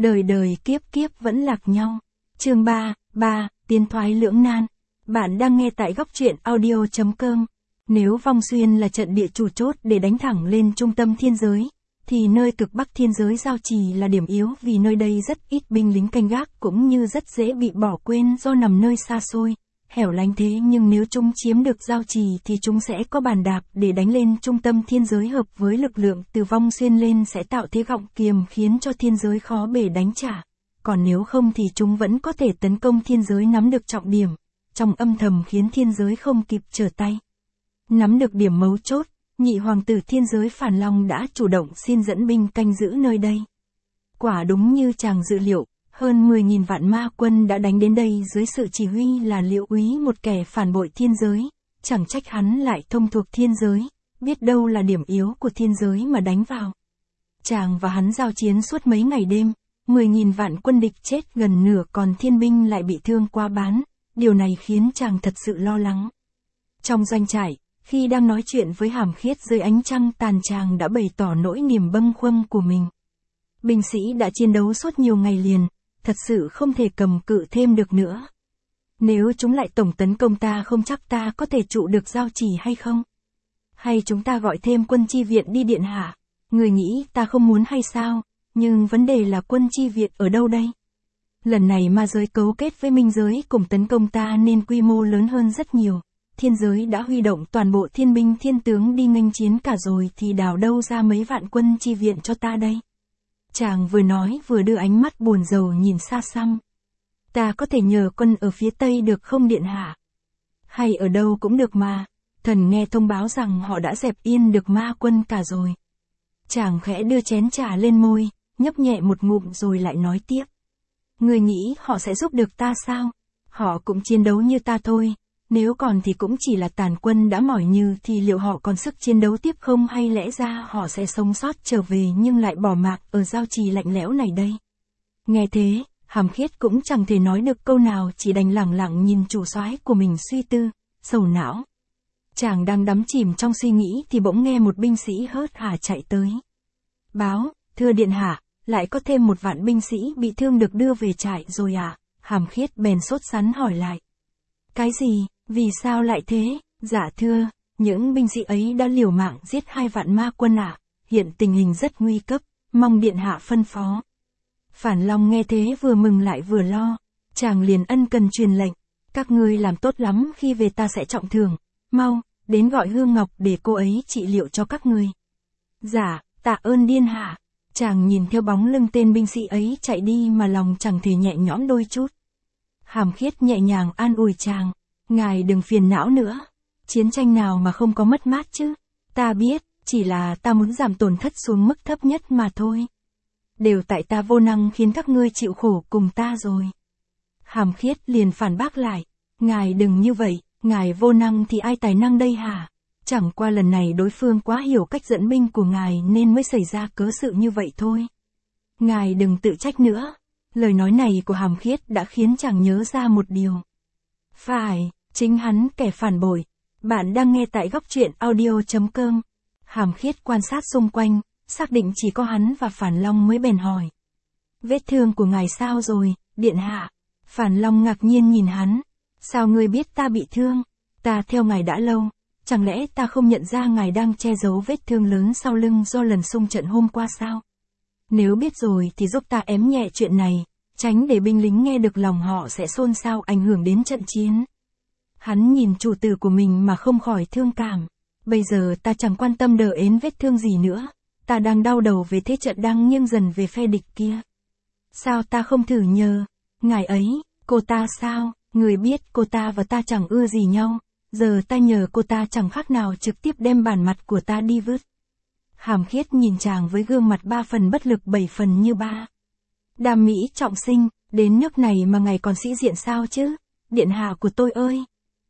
đời đời kiếp kiếp vẫn lạc nhau. Chương 3, tiến thoái lưỡng nan. Bạn đang nghe tại góc truyện audio.com. Nếu Vong Xuyên là trận địa chủ chốt để đánh thẳng lên trung tâm thiên giới, thì nơi cực bắc thiên giới Giao Trì là điểm yếu vì nơi đây rất ít binh lính canh gác cũng như rất dễ bị bỏ quên do nằm nơi xa xôi, hẻo lánh thế nhưng nếu chúng chiếm được Giao Trì thì chúng sẽ có bàn đạp để đánh lên trung tâm thiên giới hợp với lực lượng từ Vong Xuyên lên sẽ tạo thế gọng kiềm khiến cho thiên giới khó bề đánh trả. Còn nếu không thì chúng vẫn có thể tấn công thiên giới nắm được trọng điểm, trong âm thầm khiến thiên giới không kịp trở tay. Nắm được điểm mấu chốt, nhị hoàng tử thiên giới Phản Long đã chủ động xin dẫn binh canh giữ nơi đây. Quả đúng như chàng dự liệu, hơn 10.000 vạn ma quân đã đánh đến đây dưới sự chỉ huy là Liễu Úy, một kẻ phản bội thiên giới, chẳng trách hắn lại thông thuộc thiên giới, biết đâu là điểm yếu của thiên giới mà đánh vào. Chàng và hắn giao chiến suốt mấy ngày đêm, 10.000 vạn quân địch chết gần nửa còn thiên binh lại bị thương quá bán, điều này khiến chàng thật sự lo lắng. Trong doanh trại, khi đang nói chuyện với Hàm Khiết dưới ánh trăng tàn, chàng đã bày tỏ nỗi niềm bâng khuâng của mình. Binh sĩ đã chiến đấu suốt nhiều ngày liền, thật sự không thể cầm cự thêm được nữa. Nếu chúng lại tổng tấn công ta không chắc ta có thể trụ được Giao Trì hay không? Hay chúng ta gọi thêm quân chi viện đi điện hạ? Người nghĩ ta không muốn hay sao? Nhưng vấn đề là quân chi viện ở đâu đây? Lần này ma giới cấu kết với minh giới cùng tấn công ta nên quy mô lớn hơn rất nhiều. Thiên giới đã huy động toàn bộ thiên binh thiên tướng đi nghênh chiến cả rồi thì đào đâu ra mấy vạn quân chi viện cho ta đây? Chàng vừa nói vừa đưa ánh mắt buồn rầu nhìn xa xăm. Ta có thể nhờ quân ở phía tây được không điện hạ? Hay ở đâu cũng được mà. Thần nghe thông báo rằng họ đã dẹp yên được ma quân cả rồi. Chàng khẽ đưa chén trà lên môi, nhấp nhẹ một ngụm rồi lại nói tiếp. Người nghĩ họ sẽ giúp được ta sao? Họ cũng chiến đấu như ta thôi. Nếu còn thì cũng chỉ là tàn quân đã mỏi như thì liệu họ còn sức chiến đấu tiếp không, hay lẽ ra họ sẽ sống sót trở về nhưng lại bỏ mạng ở Giao Trì lạnh lẽo này đây? Nghe thế, Hàm Khiết cũng chẳng thể nói được câu nào, chỉ đành lẳng lặng nhìn chủ soái của mình suy tư, sầu não. Chàng đang đắm chìm trong suy nghĩ thì bỗng nghe một binh sĩ hớt hải chạy tới. Báo, thưa điện hạ, lại có thêm một vạn binh sĩ bị thương được đưa về trại rồi à? Hàm Khiết bèn sốt sắng hỏi lại. Cái gì? Vì sao lại thế? Dạ thưa, những binh sĩ ấy đã liều mạng giết 2 vạn ma quân ạ. Hiện tình hình rất nguy cấp, mong điện hạ phân phó. Phản Long nghe thế vừa mừng lại vừa lo. Chàng liền ân cần truyền lệnh. Các ngươi làm tốt lắm, khi về ta sẽ trọng thưởng. Mau, đến gọi Hương Ngọc để cô ấy trị liệu cho các ngươi. Dạ, tạ ơn điện hạ. Chàng nhìn theo bóng lưng tên binh sĩ ấy chạy đi mà lòng chẳng thể nhẹ nhõm đôi chút. Hàm Khiết nhẹ nhàng an ủi chàng. Ngài đừng phiền não nữa. Chiến tranh nào mà không có mất mát chứ? Ta biết, chỉ là ta muốn giảm tổn thất xuống mức thấp nhất mà thôi. Đều tại ta vô năng khiến các ngươi chịu khổ cùng ta rồi. Hàm Khiết liền phản bác lại. Ngài đừng như vậy, ngài vô năng thì ai tài năng đây hả? Chẳng qua lần này đối phương quá hiểu cách dẫn binh của ngài nên mới xảy ra cớ sự như vậy thôi. Ngài đừng tự trách nữa. Lời nói này của Hàm Khiết đã khiến chàng nhớ ra một điều. Phải, chính hắn kẻ phản bội. Bạn đang nghe tại góc truyện audio.com. Hàm Khiết quan sát xung quanh, xác định chỉ có hắn và Phản Long mới bèn hỏi. Vết thương của ngài sao rồi, điện hạ? Phản Long ngạc nhiên nhìn hắn. Sao ngươi biết ta bị thương? Ta theo ngài đã lâu. Chẳng lẽ ta không nhận ra ngài đang che giấu vết thương lớn sau lưng do lần xung trận hôm qua sao? Nếu biết rồi thì giúp ta ém nhẹ chuyện này, tránh để binh lính nghe được lòng họ sẽ xôn xao ảnh hưởng đến trận chiến. Hắn nhìn chủ tử của mình mà không khỏi thương cảm. Bây giờ ta chẳng quan tâm đờ ến vết thương gì nữa. Ta đang đau đầu về thế trận đang nghiêng dần về phe địch kia. Sao ta không thử nhờ ngài ấy? Cô ta sao? Người biết cô ta và ta chẳng ưa gì nhau. Giờ ta nhờ cô ta chẳng khác nào trực tiếp đem bản mặt của ta đi vứt. Hàm Khiết nhìn chàng với gương mặt 3 phần bất lực 7 phần như ba. Đam mỹ trọng sinh, đến nước này mà ngài còn sĩ diện sao chứ? Điện hạ của tôi ơi!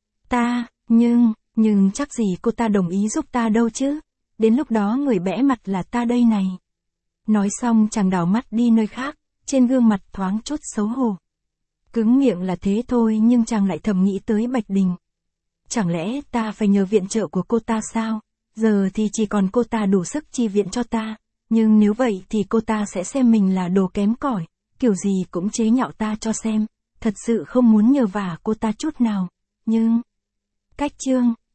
Nhưng chắc gì cô ta đồng ý giúp ta đâu chứ? Đến lúc đó người bẽ mặt là ta đây này. Nói xong chàng đảo mắt đi nơi khác, trên gương mặt thoáng chút xấu hổ. Cứng miệng là thế thôi nhưng chàng lại thầm nghĩ tới Bạch Đình. Chẳng lẽ ta phải nhờ viện trợ của cô ta sao? Giờ thì chỉ còn cô ta đủ sức chi viện cho ta. Nhưng nếu vậy thì cô ta sẽ xem mình là đồ kém cỏi. kiểu gì cũng chế nhạo ta cho xem, thật sự không muốn nhờ vả cô ta chút nào, nhưng... Cách chương